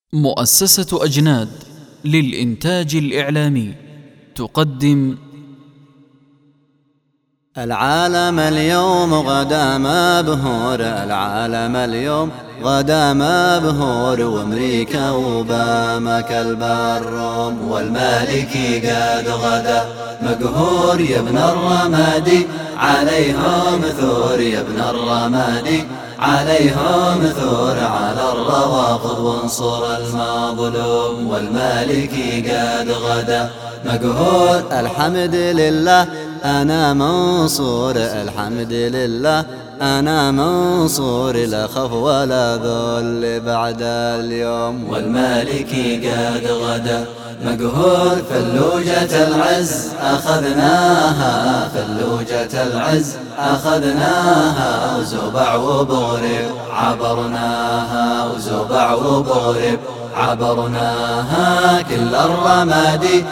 مؤسسة أجناد للإنتاج الإعلامي تقدم العالم اليوم غدا مبهور، العالم اليوم غدا مبهور، وامريكا وأوباما كالبروم، والمالكي قد غدا مقهور. يا ابن الرمادي عليهم ثور، يا ابن الرمادي عليهم ثور، على الروافض وانصر المظلوم، والمالكي قد غدا مقهور. الحمد لله أنا منصور، الحمد لله أنا منصور، لا خوف ولا ذل بعد اليوم، والمالكي قد غدا مقهور. فلوجة العز أخذناها، فلوجة العز أخذناها، وزبع وبغرب عبرناها، وزبع وبغرب عبرناها. كل الرمادي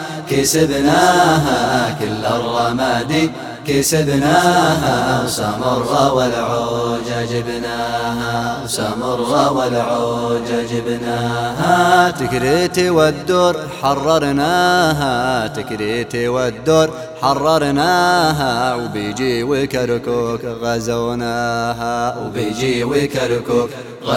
كسبناها، كل الرمادي كسبناها، وسمر والعوج جبناها، وسمر والعوج جبناها. تكريت والدور حررناها، تكريت والدور حررناها، وبيجي وكركوك غزوناها، وبيجي وكركوك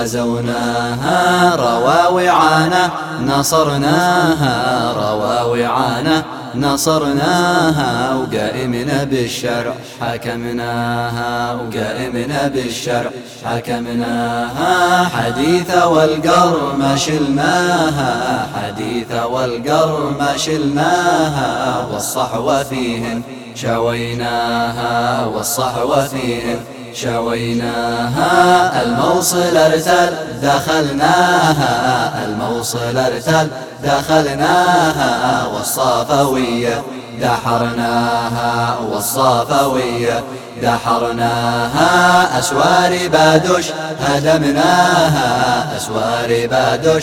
غزوناها. رواوعانا نصرناها، رواوعانا نصرناها، وقائمنا بالشرع حكمناها، وقائمنا بالشرع حكمناها. حديث والقرم شلناها، حديث والقرم شلناها، والصحوة فيهن شويناها، والصحوة فيهن شويناها. الموصل ارتل دخلناها، الموصل ارتل دخلناها، والصافوية دحرناها، والصافوية دحرناها. أسوار بادوش هدمناها، أسوار بادوش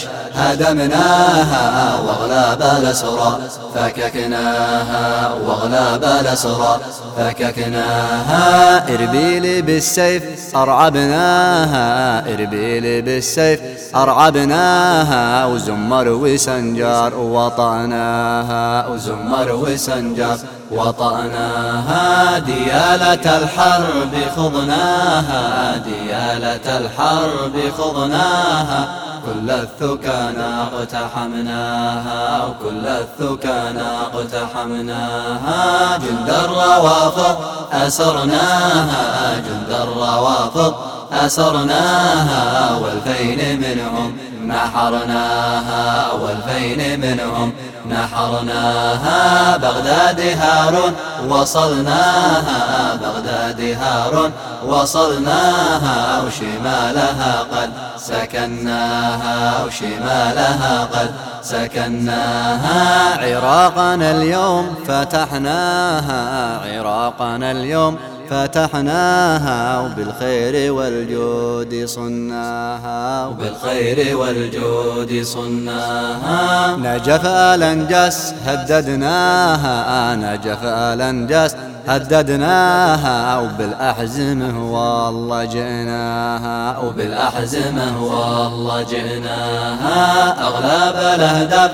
هدمناها، واغلاب الأسرى فككناها، واغلاب الأسرى فككناها. إربيل بالسيف أرعبناها، إربيل بالسيف أرعبناها، وزمر وسنجار وطأناها، وزمر وسنجار وطأناها. ديالة الحرب خضناها، ديالة الحرب خضناها، كل الثكانا اقتحمناها، وكل الثكانا اقتحمناها. جند الروافض أسرناها، جند الروافض أسرناها، والفين منهم نحرناها، والفين منهم نحرناها. بغداد هارون وصلناها، بغداد هارون وصلناها، وشمالها قد سكناها، وشمالها قد سكناها. عراقنا اليوم فتحناها، عراقنا اليوم فتحناها، وبالخير والجود صناها، وبالخير والجود صناها. نجف الأنجاس هددناها، نجف الأنجاس هددناها، وبالأحزمة والله جئناها، وبالأحزمة والله جئناها. أغلب الأهداف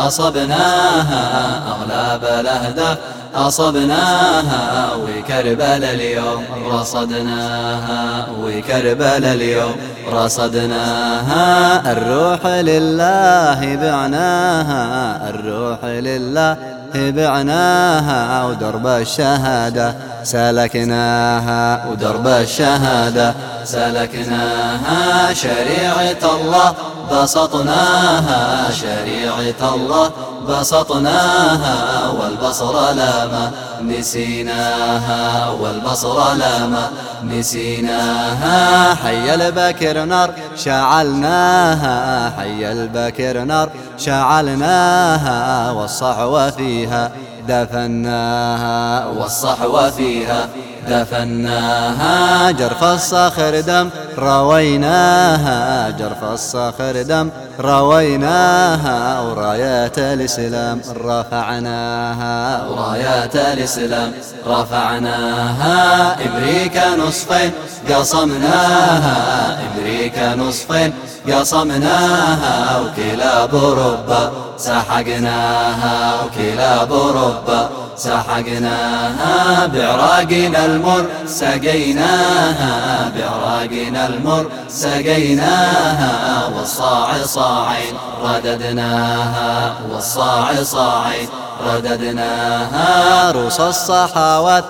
أصبناها، أغلب الأهداف أصبناها، وكربل اليوم رصدناها، وكربل اليوم رصدناها. الروح لله بعناها، الروح لله بعناها، ودرب الشهادة سلكناها، ودرب الشهادة سلكناها. شريعة الله بسطناها، شريعة الله بسطناها، والبصر لا ما نسيناها، والبصر لا ما نسيناها. حي البكر نار شعلناها، حي البكر نار شعلناها، والصحوة فيها دفناها، والصحوة فيها دفناها. جرف الصخر دم رويناها، جرف الصخر دم رويناها، ورايات الإسلام رفعناها، ورايات الإسلام رفعناها. أمريكا نصفين قصمناها، أمريكا نصفين قصمناها وكلاب ربا سحقناها وكلاب ربا سحقناها بعراقنا المر سقيناها بعراقنا المر سقيناها والصاع صاعين رددناها والصاع صاعين رددناها روس الصحاوات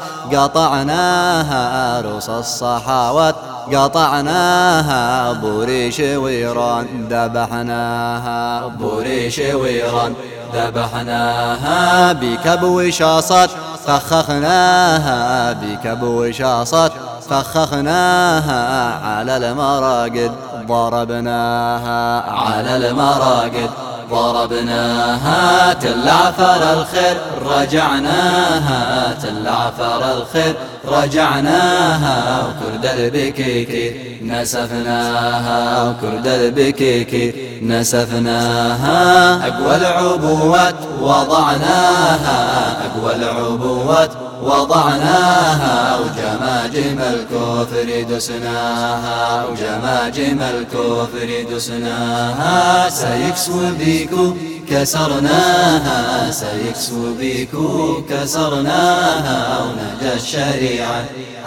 قطعناها روس الصحاوات قطعناها بوريش ويران ذبحناها بوريش ويران ذبحناها بكبو شاصات فخخناها بكبو شاصات فخخناها على المراقد ضربناها على المراقد ضربناها تلعفر الخير رجعناها تلعفر الخير رجعناها وكرد البكيكي نسفناها وكرد البكيكي نسفناها أقوى العبوات وضعناها أقوى العبوات وضعناها وجماجم الكفر دسناها وجماجم الكفر دسناها سيكسو بيكو كسرناها سيكسو بيكو كسرناها ونجا الشريعة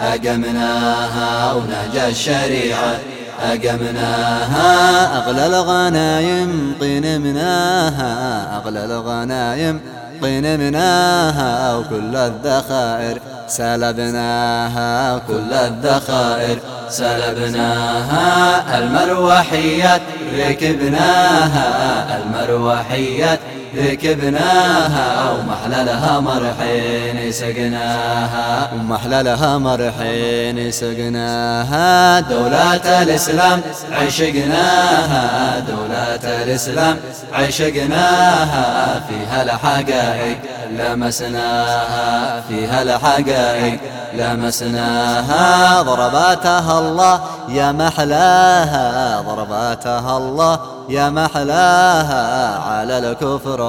أقمناها ونجا الشريعة أقمناها أغلى الغنايم قنمناها أغلى الغنايم قنمناها وكل الذخائر سلبناها وكل الذخائر سلبناها المروحيات ركبناها المروحيات ركبناها ومحللها مرحين سقناها ومحللها مرحين سقناها دولة الإسلام عشقناها دولة الإسلام عشقناها فيها الحقائق لمسناها فيها الحقائق لمسناها ضرباتها الله يا محلاها ضرباتها الله يا محلاها على الكفر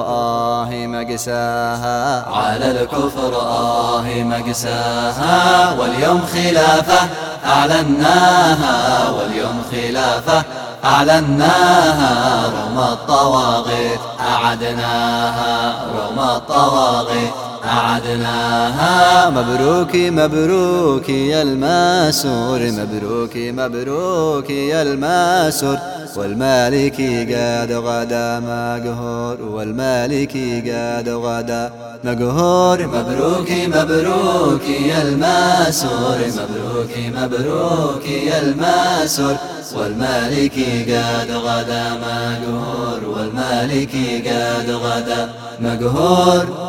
مقساها على الكفر مقساها واليوم خلافة أعلناها واليوم خلافة أعلناها رغم الطواغيت أعدناها رغم الطواغيت أعدناها مبروك مبروك يا الماسور مبروك مبروك يا الماسور والمالكي قاد غدا مقهور والمالكي قاد غدا مقهور مبروك مبروك يا الماسور مبروك مبروك يا الماسور والمالكي قاد غدا مقهور والمالكي قاد غدا مقهور